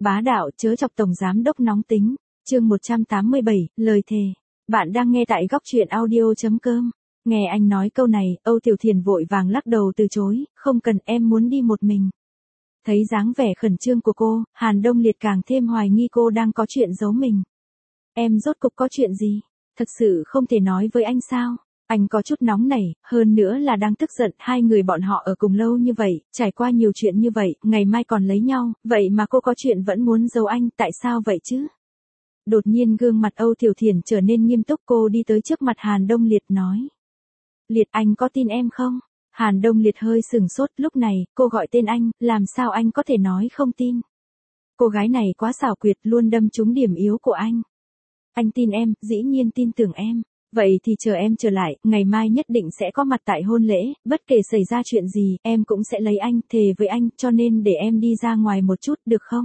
Bá đạo chớ chọc tổng giám đốc nóng tính. Chương 187, lời thề. Bạn đang nghe tại góc truyện audio.com. Nghe anh nói câu này, Âu Tiểu Thiền vội vàng lắc đầu từ chối, không cần, em muốn đi một mình. Thấy dáng vẻ khẩn trương của cô, Hàn Đông Liệt càng thêm hoài nghi cô đang có chuyện giấu mình. Em rốt cục có chuyện gì? Thật sự không thể nói với anh sao? Anh có chút nóng nảy, hơn nữa là đang tức giận, hai người bọn họ ở cùng lâu như vậy, trải qua nhiều chuyện như vậy, ngày mai còn lấy nhau, vậy mà cô có chuyện vẫn muốn giấu anh, tại sao vậy chứ? Đột nhiên gương mặt Âu Tiểu Thiền trở nên nghiêm túc, cô đi tới trước mặt Hàn Đông Liệt nói. Liệt, anh có tin em không? Hàn Đông Liệt hơi sừng sốt, lúc này, cô gọi tên anh, làm sao anh có thể nói không tin? Cô gái này quá xảo quyệt, luôn đâm trúng điểm yếu của anh. Anh tin em, dĩ nhiên tin tưởng em. Vậy thì chờ em trở lại, ngày mai nhất định sẽ có mặt tại hôn lễ, bất kể xảy ra chuyện gì, em cũng sẽ lấy anh, thề với anh, cho nên để em đi ra ngoài một chút, được không?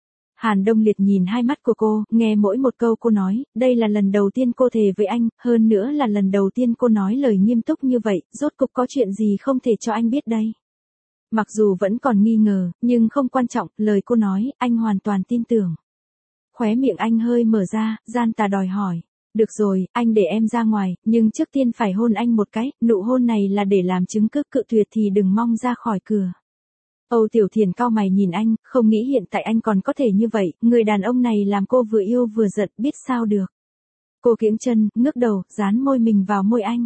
Hàn Đông Liệt nhìn hai mắt của cô, nghe mỗi một câu cô nói, đây là lần đầu tiên cô thề với anh, hơn nữa là lần đầu tiên cô nói lời nghiêm túc như vậy, rốt cục có chuyện gì không thể cho anh biết đây. Mặc dù vẫn còn nghi ngờ, nhưng không quan trọng, lời cô nói, anh hoàn toàn tin tưởng. Khóe miệng anh hơi mở ra, gian tà đòi hỏi. Được rồi, anh để em ra ngoài, nhưng trước tiên phải hôn anh một cái, nụ hôn này là để làm chứng cứ, cự tuyệt thì đừng mong ra khỏi cửa. Âu Tiểu Thiền cau mày nhìn anh, không nghĩ hiện tại anh còn có thể như vậy, người đàn ông này làm cô vừa yêu vừa giận, biết sao được. Cô kiễng chân, ngước đầu, dán môi mình vào môi anh.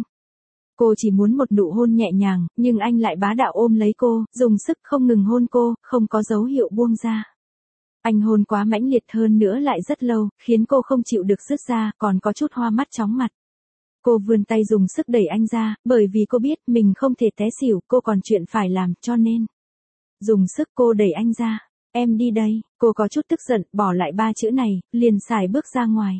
Cô chỉ muốn một nụ hôn nhẹ nhàng, nhưng anh lại bá đạo ôm lấy cô, dùng sức không ngừng hôn cô, không có dấu hiệu buông ra. Anh hôn quá mãnh liệt hơn nữa lại rất lâu, khiến cô không chịu được dứt ra, còn có chút hoa mắt chóng mặt. Cô vươn tay dùng sức đẩy anh ra, bởi vì cô biết mình không thể té xỉu, cô còn chuyện phải làm, cho nên. Dùng sức cô đẩy anh ra. Em đi đây, cô có chút tức giận, bỏ lại ba chữ này, liền xài bước ra ngoài.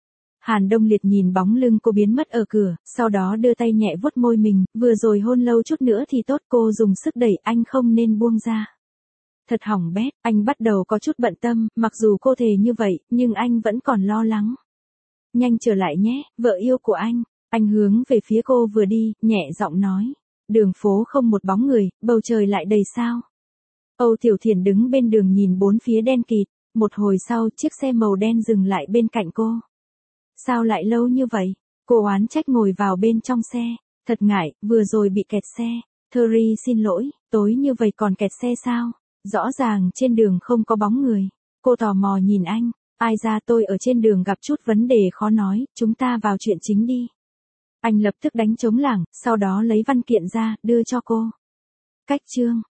Hàn Đông Liệt nhìn bóng lưng cô biến mất ở cửa, sau đó đưa tay nhẹ vuốt môi mình, vừa rồi hôn lâu chút nữa thì tốt, cô dùng sức đẩy anh không nên buông ra. Thật hỏng bét, anh bắt đầu có chút bận tâm, mặc dù cô thề như vậy, nhưng anh vẫn còn lo lắng. Nhanh trở lại nhé, vợ yêu của anh hướng về phía cô vừa đi, nhẹ giọng nói. Đường phố không một bóng người, bầu trời lại đầy sao. Âu Tiểu Thiền đứng bên đường nhìn bốn phía đen kịt, một hồi sau chiếc xe màu đen dừng lại bên cạnh cô. Sao lại lâu như vậy? Cô oán trách ngồi vào bên trong xe, thật ngại, vừa rồi bị kẹt xe. Thurry xin lỗi, tối như vậy còn kẹt xe sao? Rõ ràng trên đường không có bóng người. Cô tò mò nhìn anh, ai ra tôi ở trên đường gặp chút vấn đề khó nói, chúng ta vào chuyện chính đi. Anh lập tức đánh trống lảng, sau đó lấy văn kiện ra, đưa cho cô. Cách chương.